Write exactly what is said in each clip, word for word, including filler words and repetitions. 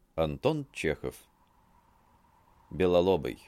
Антон Чехов. Белолобый.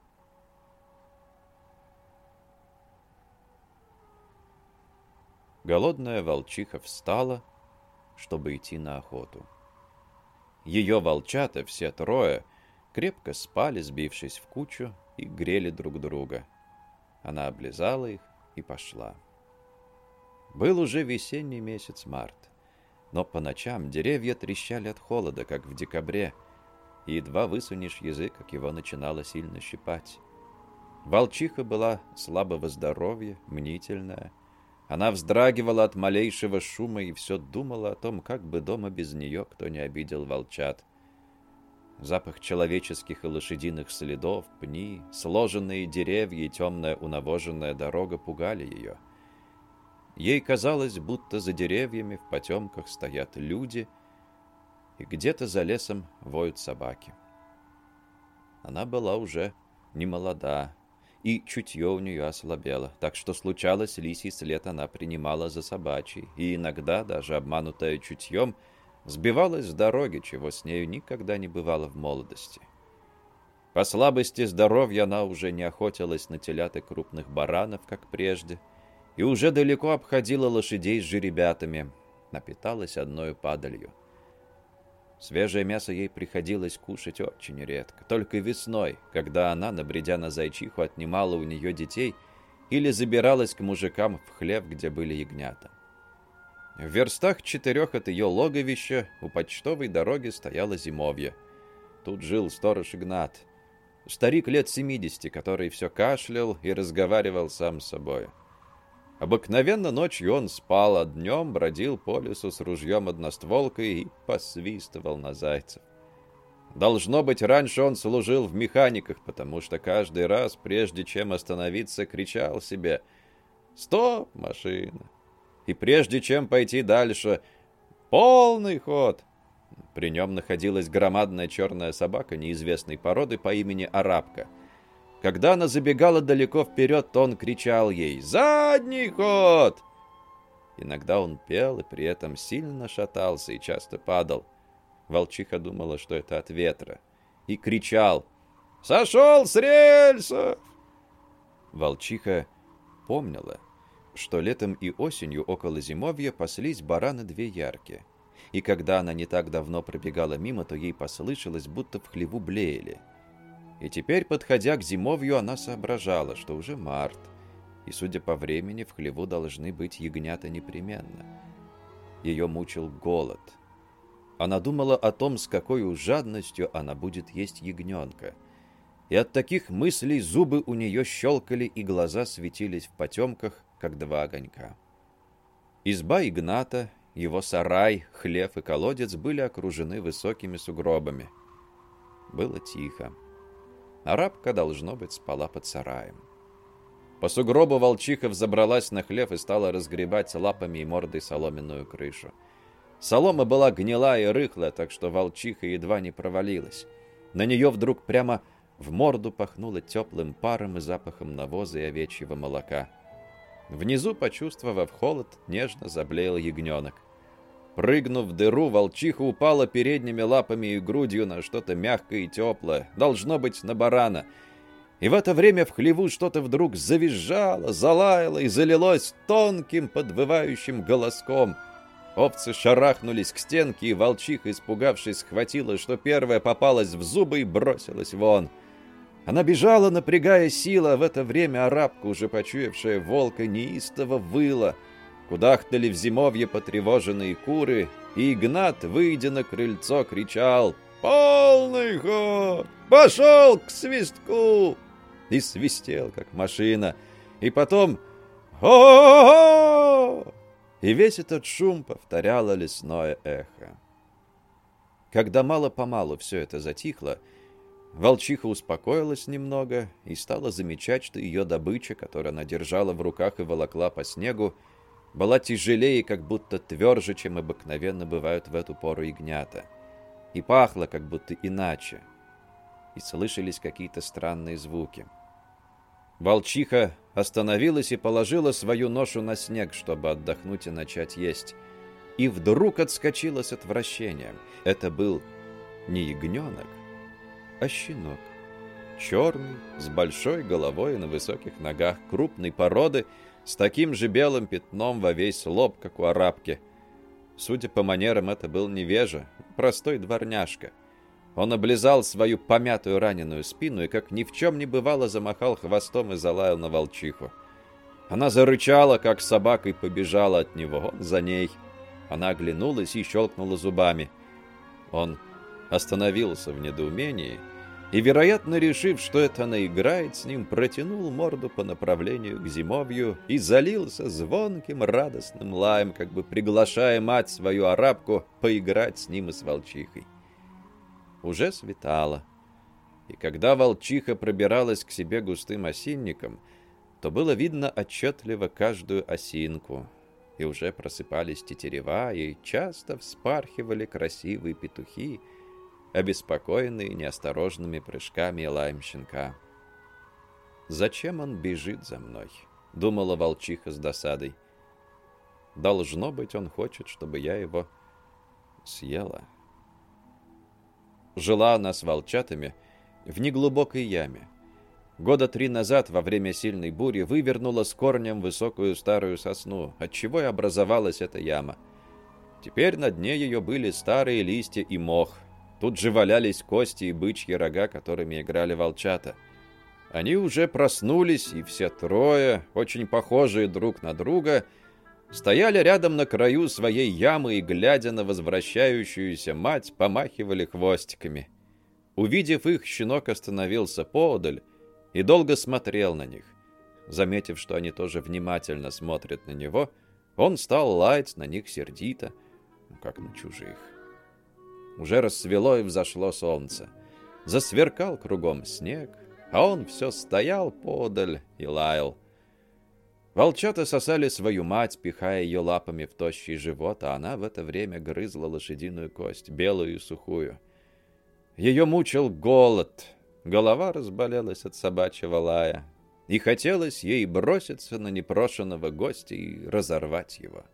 Голодная волчиха встала, чтобы идти на охоту. Ее волчата, все трое, крепко спали, сбившись в кучу, и грели друг друга. Она облизала их и пошла. Был уже весенний месяц март, но по ночам деревья трещали от холода, как в декабре, и едва высунешь язык, как его начинало сильно щипать. Волчиха была слабого здоровья, мнительная. Она вздрагивала от малейшего шума и все думала о том, как бы дома без нее кто не обидел волчат. Запах человеческих и лошадиных следов, пни, сложенные деревья и темная унавоженная дорога пугали ее. Ей казалось, будто за деревьями в потемках стоят люди, и где-то за лесом воют собаки. Она была уже не молода, и чутье у нее ослабело, так что случалось, лисий след она принимала за собачий, и иногда, даже обманутая чутьем, сбивалась с дороги, чего с нею никогда не бывало в молодости. По слабости здоровья она уже не охотилась на телят и крупных баранов, как прежде, и уже далеко обходила лошадей с жеребятами, напиталась одною падалью. Свежее мясо ей приходилось кушать очень редко, только весной, когда она, набредя на зайчиху, отнимала у нее детей или забиралась к мужикам в хлев, где были ягнята. В верстах четырех от ее логовища у почтовой дороги стояло зимовье. Тут жил сторож Игнат, старик лет семидесяти, который все кашлял и разговаривал сам с собой. Обыкновенно ночью он спал, а днем бродил по лесу с ружьем одностволкой и посвистывал на зайцев. Должно быть, раньше он служил в механиках, потому что каждый раз, прежде чем остановиться, кричал себе «Стоп, машина!» И прежде чем пойти дальше «Полный ход!» При нем находилась громадная черная собака неизвестной породы по имени Арабка. Когда она забегала далеко вперед, то он кричал ей «Задний ход!». Иногда он пел и при этом сильно шатался и часто падал. Волчиха думала, что это от ветра, и кричал «Сошел с рельсов!». Волчиха помнила, что летом и осенью около зимовья паслись бараны две яркие, и когда она не так давно пробегала мимо, то ей послышалось, будто в хлеву блеяли. И теперь, подходя к зимовью, она соображала, что уже март, и, судя по времени, в хлеву должны быть ягнята непременно. Ее мучил голод. Она думала о том, с какой жадностью она будет есть ягненка. И от таких мыслей зубы у нее щелкали, и глаза светились в потемках, как два огонька. Изба Игната, его сарай, хлев и колодец были окружены высокими сугробами. Было тихо. Арабка, должно быть, спала под сараем. По сугробу волчиха взобралась на хлев и стала разгребать лапами и мордой соломенную крышу. Солома была гнилая и рыхлая, так что волчиха едва не провалилась. На нее вдруг прямо в морду пахнуло теплым паром и запахом навоза и овечьего молока. Внизу, почувствовав холод, нежно заблеял ягненок. Прыгнув в дыру, волчиха упала передними лапами и грудью на что-то мягкое и теплое, должно быть, на барана. И в это время в хлеву что-то вдруг завизжало, залаяло и залилось тонким подвывающим голоском. Овцы шарахнулись к стенке, и волчиха, испугавшись, схватила, что первая попалась в зубы, и бросилась вон. Она бежала, напрягая силы, а в это время арабка, уже почуявшая волка, неистово выла. Кудахтали в зимовье потревоженные куры, и Игнат, выйдя на крыльцо, кричал «Полный ход! Пошел к свистку!» И свистел, как машина. И потом «О-о-о-о!» И весь этот шум повторяло лесное эхо. Когда мало-помалу все это затихло, волчиха успокоилась немного и стала замечать, что ее добыча, которую она держала в руках и волокла по снегу, была тяжелее и как будто тверже, чем обыкновенно бывают в эту пору ягнята, и пахла как будто иначе, и слышались какие-то странные звуки. Волчиха остановилась и положила свою ношу на снег, чтобы отдохнуть и начать есть, и вдруг отскочила с отвращением. Это был не ягненок, а щенок. Черный, с большой головой и на высоких ногах, крупной породы, с таким же белым пятном во весь лоб, как у арабки. Судя по манерам, это был невежа, простой дворняжка. Он облизал свою помятую раненую спину и, как ни в чем не бывало, замахал хвостом и залаял на волчиху. Она зарычала, как собака, и побежала от него. Он за ней. Она оглянулась и щелкнула зубами. Он остановился в недоумении и, вероятно, решив, что это она играет с ним, протянул морду по направлению к зимовью и залился звонким радостным лаем, как бы приглашая мать свою арабку поиграть с ним и с волчихой. Уже светало, и когда волчиха пробиралась к себе густым осинником, то было видно отчетливо каждую осинку, и уже просыпались тетерева, и часто вспархивали красивые петухи, обеспокоенные неосторожными прыжками и лаем щенка. «Зачем он бежит за мной?» — думала волчиха с досадой. «Должно быть, он хочет, чтобы я его съела». Жила она с волчатами в неглубокой яме. Года три назад, во время сильной бури, вывернула с корнем высокую старую сосну, отчего и образовалась эта яма. Теперь на дне ее были старые листья и мох. Тут же валялись кости и бычьи рога, которыми играли волчата. Они уже проснулись, и все трое, очень похожие друг на друга, стояли рядом на краю своей ямы и, глядя на возвращающуюся мать, помахивали хвостиками. Увидев их, щенок остановился поодаль и долго смотрел на них. Заметив, что они тоже внимательно смотрят на него, он стал лаять на них сердито, как на чужих. Уже рассвело и взошло солнце. Засверкал кругом снег, а он все стоял поодаль и лаял. Волчата сосали свою мать, пихая ее лапами в тощий живот, а она в это время грызла лошадиную кость, белую и сухую. Ее мучил голод, голова разболелась от собачьего лая, и хотелось ей броситься на непрошенного гостя и разорвать его.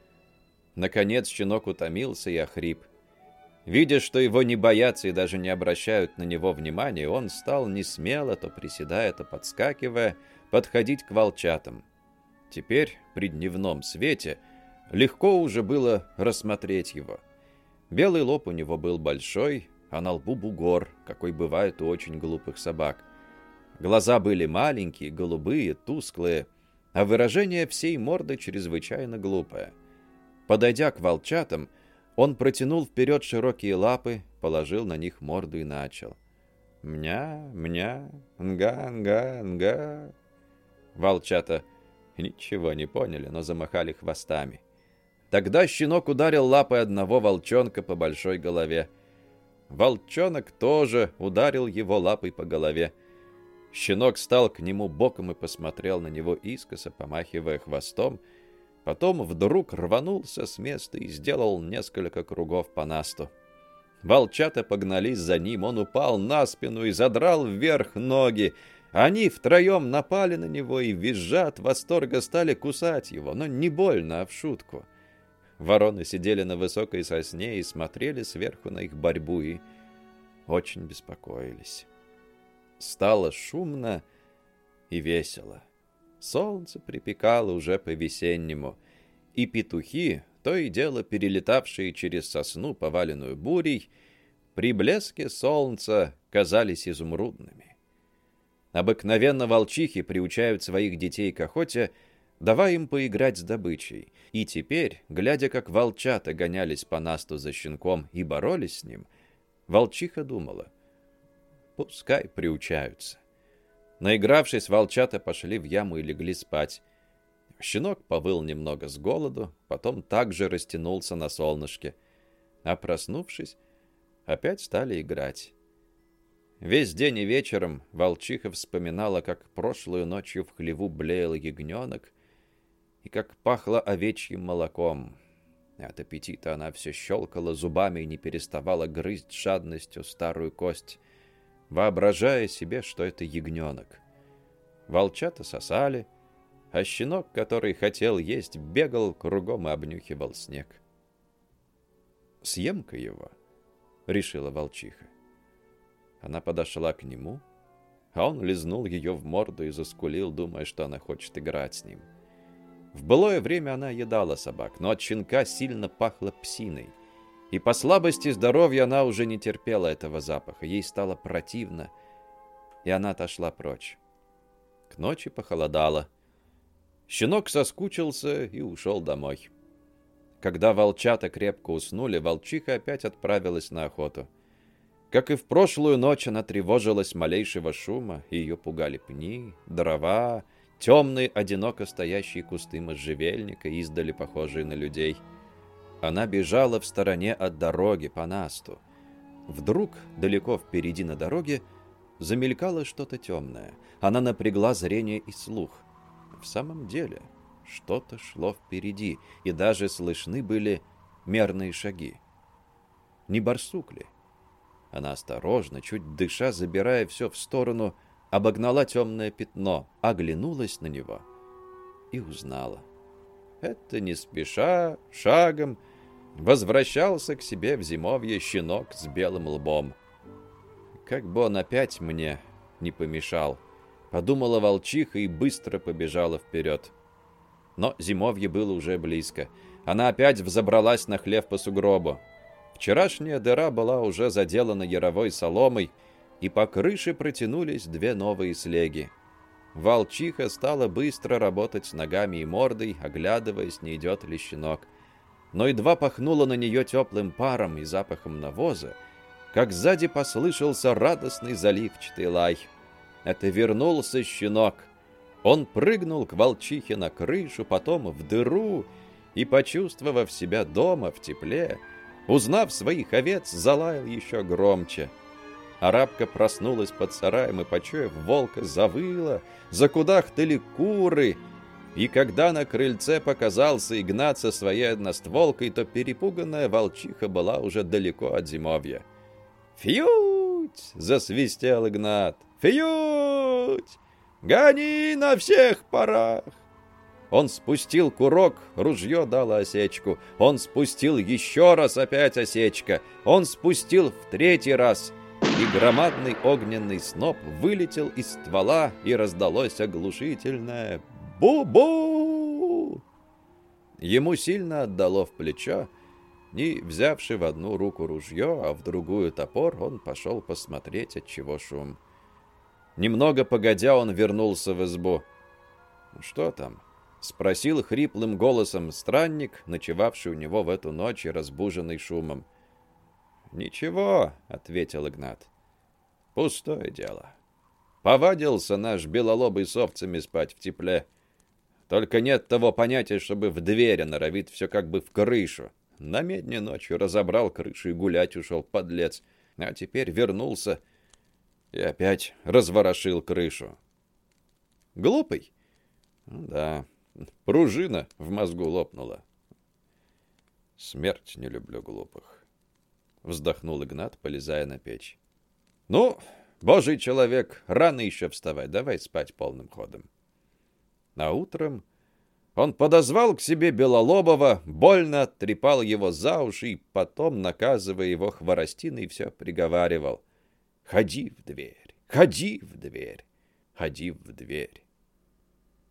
Наконец щенок утомился и охрип. Видя, что его не боятся и даже не обращают на него внимания, он стал несмело, то приседая, то подскакивая, подходить к волчатам. Теперь, при дневном свете, легко уже было рассмотреть его. Белый лоб у него был большой, а на лбу бугор, какой бывает у очень глупых собак. Глаза были маленькие, голубые, тусклые, а выражение всей морды чрезвычайно глупое. Подойдя к волчатам, он протянул вперед широкие лапы, положил на них морду и начал. «Мня, мня, нга, нга, нга». Волчата ничего не поняли, но замахали хвостами. Тогда щенок ударил лапой одного волчонка по большой голове. Волчонок тоже ударил его лапой по голове. Щенок стал к нему боком и посмотрел на него искоса, помахивая хвостом. Потом вдруг рванулся с места и сделал несколько кругов по насту. Волчата погнались за ним, он упал на спину и задрал вверх ноги. Они втроем напали на него и, визжа от восторга, стали кусать его, но не больно, а в шутку. Вороны сидели на высокой сосне и смотрели сверху на их борьбу и очень беспокоились. Стало шумно и весело. Солнце припекало уже по-весеннему, и петухи, то и дело перелетавшие через сосну, поваленную бурей, при блеске солнца казались изумрудными. Обыкновенно волчихи приучают своих детей к охоте, давая им поиграть с добычей, и теперь, глядя, как волчата гонялись по насту за щенком и боролись с ним, волчиха думала: пускай приучаются. Наигравшись, волчата пошли в яму и легли спать. Щенок повыл немного с голоду, потом также растянулся на солнышке, а проснувшись, опять стали играть. Весь день и вечером волчиха вспоминала, как прошлую ночью в хлеву блеял ягненок и как пахло овечьим молоком. От аппетита она все щелкала зубами и не переставала грызть жадностью старую кость, воображая себе, что это ягненок. Волчата сосали, а щенок, который хотел есть, бегал кругом и обнюхивал снег. Съем-ка его, — решила волчиха. Она подошла к нему, а он лизнул ее в морду и заскулил, думая, что она хочет играть с ним. В былое время она едала собак, но от щенка сильно пахло псиной. И по слабости здоровья она уже не терпела этого запаха. Ей стало противно, и она отошла прочь. К ночи похолодало. Щенок соскучился и ушел домой. Когда волчата крепко уснули, волчиха опять отправилась на охоту. Как и в прошлую ночь, она тревожилась малейшего шума, и ее пугали пни, дрова, темные, одиноко стоящие кусты можжевельника, издали похожие на людей. Она бежала в стороне от дороги по насту. Вдруг, далеко впереди на дороге, замелькало что-то темное. Она напрягла зрение и слух. В самом деле, что-то шло впереди, и даже слышны были мерные шаги. Не барсук ли? Она осторожно, чуть дыша, забирая все в сторону, обогнала темное пятно, оглянулась на него и узнала. Это не спеша, шагом, возвращался к себе в зимовье щенок с белым лбом. Как бы он опять мне не помешал, подумала волчиха и быстро побежала вперед. Но зимовье было уже близко. Она опять взобралась на хлев по сугробу. Вчерашняя дыра была уже заделана яровой соломой, и по крыше протянулись две новые слеги. Волчиха стала быстро работать ногами и мордой, оглядываясь, не идет ли щенок. Но едва пахнуло на нее теплым паром и запахом навоза, как сзади послышался радостный заливчатый лай. Это вернулся щенок. Он прыгнул к волчихе на крышу, потом в дыру, и, почувствовав себя дома в тепле, узнав своих овец, залаял еще громче. Арабка проснулась под сараем и, почуяв волка, завыла, закудахтали куры. И когда на крыльце показался Игнат со своей одностволкой, то перепуганная волчиха была уже далеко от зимовья. «Фьють!» — засвистел Игнат. «Фьють! Гони на всех парах!» Он спустил курок, ружье дало осечку. Он спустил еще раз, опять осечка. Он спустил в третий раз, и громадный огненный сноп вылетел из ствола, и раздалось оглушительное «бу-бу!». Ему сильно отдало в плечо, и, взявши в одну руку ружье, а в другую топор, он пошел посмотреть, отчего шум. Немного погодя, он вернулся в избу. «Что там?» — спросил хриплым голосом странник, ночевавший у него в эту ночь и разбуженный шумом. «Ничего», — ответил Игнат. «Пустое дело. Повадился наш белолобый с овцами спать в тепле. Только нет того понятия, чтобы в двери норовит все как бы в крышу. На медне ночью разобрал крышу и гулять ушел, подлец. А теперь вернулся и опять разворошил крышу». «Глупый?» «Да». Пружина в мозгу лопнула. Смерть не люблю глупых. Вздохнул Игнат, полезая на печь. Ну, божий человек, рано еще вставать, давай спать полным ходом. А утром он подозвал к себе Белолобова, больно оттрепал его за уши и потом, наказывая его хворостиной, все приговаривал. Ходи в дверь, ходи в дверь, ходи в дверь.